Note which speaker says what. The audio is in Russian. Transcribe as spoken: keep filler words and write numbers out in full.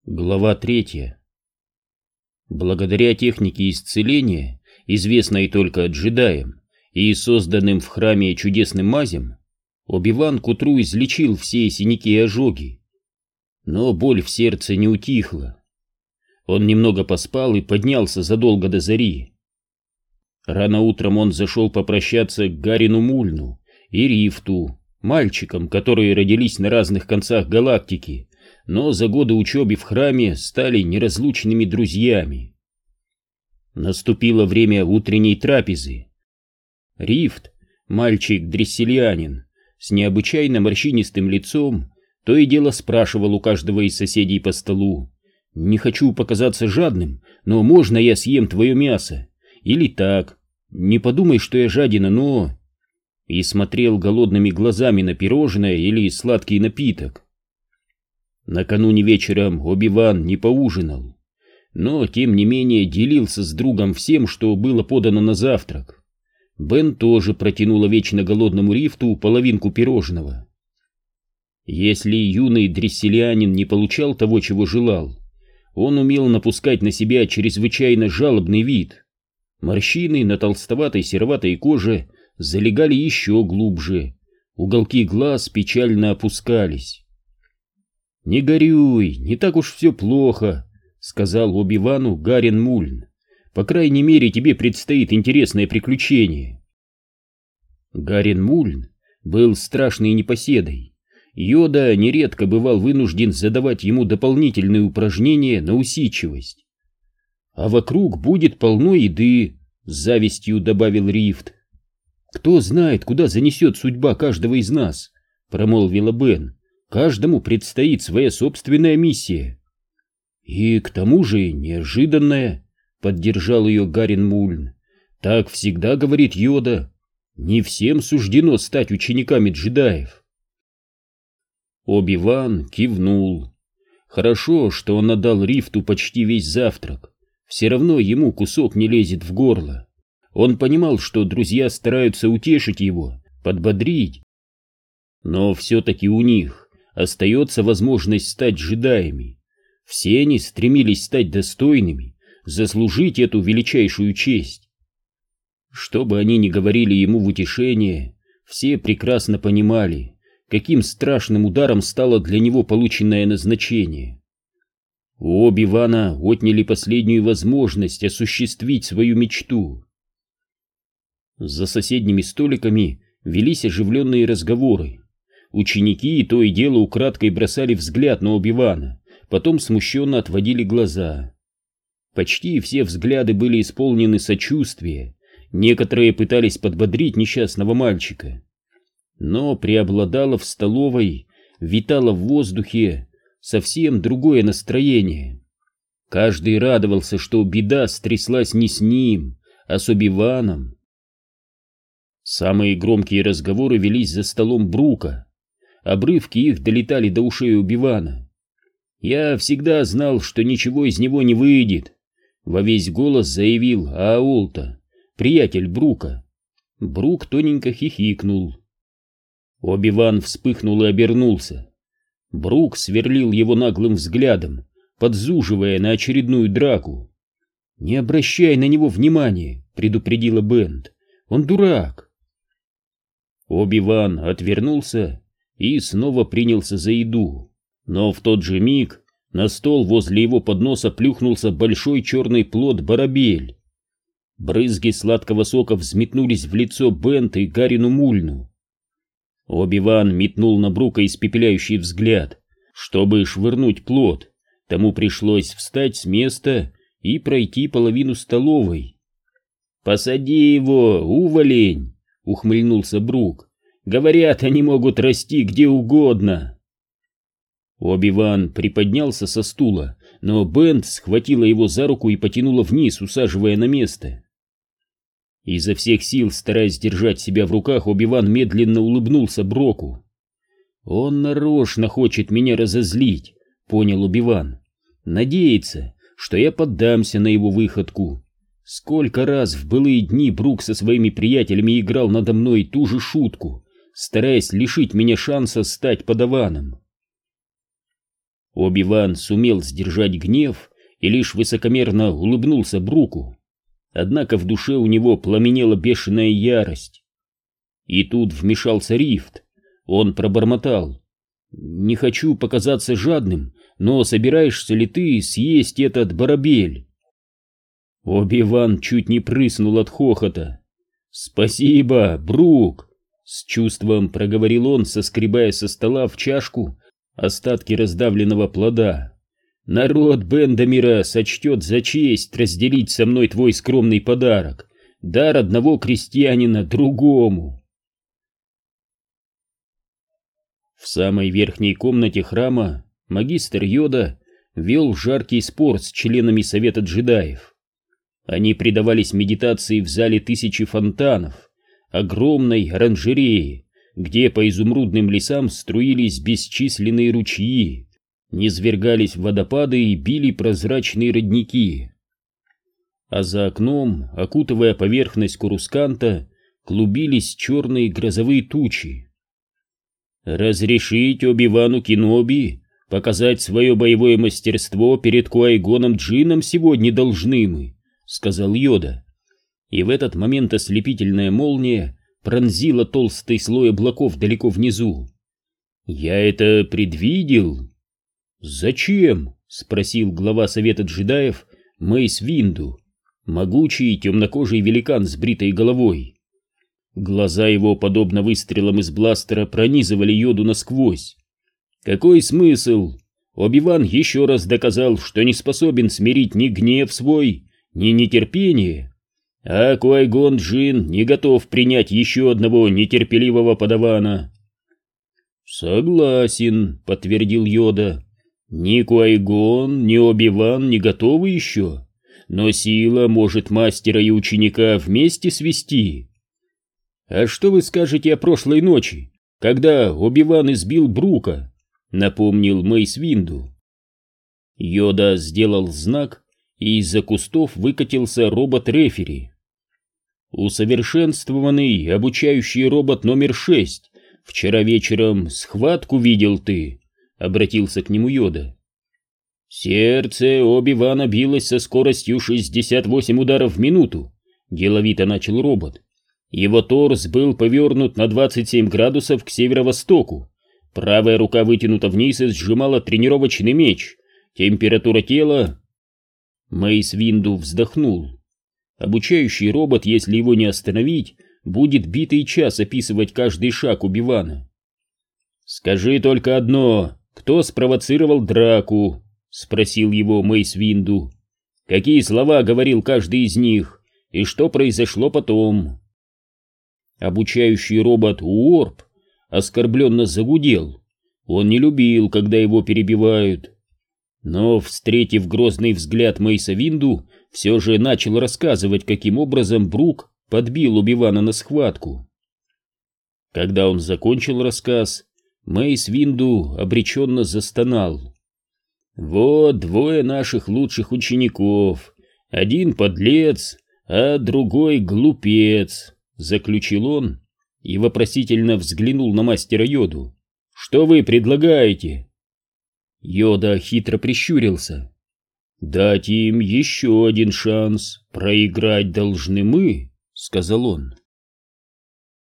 Speaker 1: Глава третья. Благодаря технике исцеления, известной только джедаям и созданным в храме чудесным мазям, Оби-Ван к утру излечил все синяки и ожоги. Но боль в сердце не утихла. Он немного поспал и поднялся задолго до зари. Рано утром он зашел попрощаться к Гарину Мульну и Рифту, мальчикам, которые родились на разных концах галактики, но за годы учебы в храме стали неразлучными друзьями. Наступило время утренней трапезы. Рифт, мальчик-дресселианин, с необычайно морщинистым лицом, то и дело спрашивал у каждого из соседей по столу: «Не хочу показаться жадным, но можно я съем твое мясо? Или так, не подумай, что я жадина, но...» И смотрел голодными глазами на пирожное или сладкий напиток. Накануне вечером Оби-Ван не поужинал, но тем не менее делился с другом всем, что было подано на завтрак. Бен тоже протянула вечно голодному Рифту половинку пирожного. Если юный дресселианин не получал того, чего желал, он умел напускать на себя чрезвычайно жалобный вид. Морщины на толстоватой сероватой коже залегали еще глубже, уголки глаз печально опускались. «Не горюй, не так уж все плохо», — сказал Оби-Вану Гарин Мульн. «По крайней мере, тебе предстоит интересное приключение». Гарин Мульн был страшной непоседой. Йода нередко бывал вынужден задавать ему дополнительные упражнения на усидчивость. «А вокруг будет полно еды», — с завистью добавил Рифт. «Кто знает, куда занесет судьба каждого из нас», — промолвила Бен. «Каждому предстоит своя собственная миссия». «И к тому же неожиданная», — поддержал ее Гарин Мульн. «Так всегда говорит Йода. Не всем суждено стать учениками джедаев». Оби-Ван кивнул. Хорошо, что он отдал Рифту почти весь завтрак. Все равно ему кусок не лезет в горло. Он понимал, что друзья стараются утешить его, подбодрить. Но все-таки у них остается возможность стать джедаями. Все они стремились стать достойными, заслужить эту величайшую честь. Что бы они ни говорили ему в утешение, все прекрасно понимали, каким страшным ударом стало для него полученное назначение. У Оби-Вана отняли последнюю возможность осуществить свою мечту. За соседними столиками велись оживленные разговоры. Ученики то и дело украдкой бросали взгляд на Оби-Вана, потом смущенно отводили глаза. Почти все взгляды были исполнены сочувствия, некоторые пытались подбодрить несчастного мальчика. Но преобладало в столовой, витало в воздухе совсем другое настроение. Каждый радовался, что беда стряслась не с ним, а с Оби-Ваном. Самые громкие разговоры велись за столом Брука. Обрывки их долетали до ушей Оби-Вана. «Я всегда знал, что ничего из него не выйдет», — во весь голос заявил Аолта, приятель Брука. Брук тоненько хихикнул. Оби-Ван вспыхнул и обернулся. Брук сверлил его наглым взглядом, подзуживая на очередную драку. «Не обращай на него внимания», — предупредила Бент. «Он дурак». Оби-Ван отвернулся и снова принялся за еду, но в тот же миг на стол возле его подноса плюхнулся большой черный плод-барабель. Брызги сладкого сока взметнулись в лицо Бент и Гарину Мульну. Оби-Ван метнул на Брука испепеляющий взгляд. Чтобы швырнуть плод, тому пришлось встать с места и пройти половину столовой. «Посади его, уволень!» — ухмыльнулся Брук. «Говорят, они могут расти где угодно». Оби-Ван приподнялся со стула, но Бент схватила его за руку и потянула вниз, усаживая на место. Изо всех сил, стараясь держать себя в руках, Оби-Ван медленно улыбнулся Броку. «Он нарочно хочет меня разозлить», — понял Оби-Ван. «Надеется, что я поддамся на его выходку. Сколько раз в былые дни Брук со своими приятелями играл надо мной ту же шутку, стараясь лишить меня шанса стать подаваном». Оби-Ван сумел сдержать гнев и лишь высокомерно улыбнулся Бруку. Однако в душе у него пламенела бешеная ярость. И тут вмешался Рифт. Он пробормотал: «Не хочу показаться жадным, но собираешься ли ты съесть этот барабель?» Оби-Ван чуть не прыснул от хохота. «Спасибо, Брук!» — с чувством проговорил он, соскребая со стола в чашку остатки раздавленного плода. «Народ Бендамира сочтет за честь разделить со мной твой скромный подарок, дар одного крестьянина другому». В самой верхней комнате храма магистр Йода вел жаркий спор с членами Совета джедаев. Они предавались медитации в зале тысячи фонтанов, огромной оранжереи, где по изумрудным лесам струились бесчисленные ручьи, низвергались водопады и били прозрачные родники. А за окном, окутывая поверхность Курусканта, клубились черные грозовые тучи. «Разрешить Оби-Вану Кеноби показать свое боевое мастерство перед Куай-Гоном Джинном сегодня должны мы», — сказал Йода. И в этот момент ослепительная молния пронзила толстый слой облаков далеко внизу. «Я это предвидел». «Зачем?» — спросил глава Совета джедаев Мейс Винду, могучий темнокожий великан с бритой головой. Глаза его, подобно выстрелам из бластера, пронизывали Йоду насквозь. «Какой смысл? Оби-Ван еще раз доказал, что не способен смирить ни гнев свой, ни нетерпение, а Куай-Гон Джинн не готов принять еще одного нетерпеливого подавана». «Согласен», — подтвердил Йода. «Ни Куай-Гон, ни Оби-Ван не готовы еще, но сила может мастера и ученика вместе свести». «А что вы скажете о прошлой ночи, когда Оби-Ван избил Брука?» — напомнил Мейс Винду. Йода сделал знак, и из-за кустов выкатился робот-рефери. «Усовершенствованный обучающий робот номер шесть. Вчера вечером схватку видел ты», — обратился к нему Йода. «Сердце Оби-Вана билось со скоростью шестьдесят восемь ударов в минуту», — деловито начал робот. «Его торс был повернут на двадцать семь градусов к северо-востоку. Правая рука вытянута вниз и сжимала тренировочный меч. Температура тела...» Мейс Винду вздохнул. Обучающий робот, если его не остановить, будет битый час описывать каждый шаг Оби-Вана. «Скажи только одно, кто спровоцировал драку?» — спросил его Мейс Винду. «Какие слова говорил каждый из них, и что произошло потом?» Обучающий робот Уорп оскорбленно загудел. Он не любил, когда его перебивают. Но, встретив грозный взгляд Мейса Винду, все же начал рассказывать, каким образом Брук подбил Оби-Вана на схватку. Когда он закончил рассказ, Мейс Винду обреченно застонал. «Вот двое наших лучших учеников. Один подлец, а другой глупец», — заключил он и вопросительно взглянул на мастера Йоду. «Что вы предлагаете?» Йода хитро прищурился. «Дать им еще один шанс. Проиграть должны мы», — сказал он.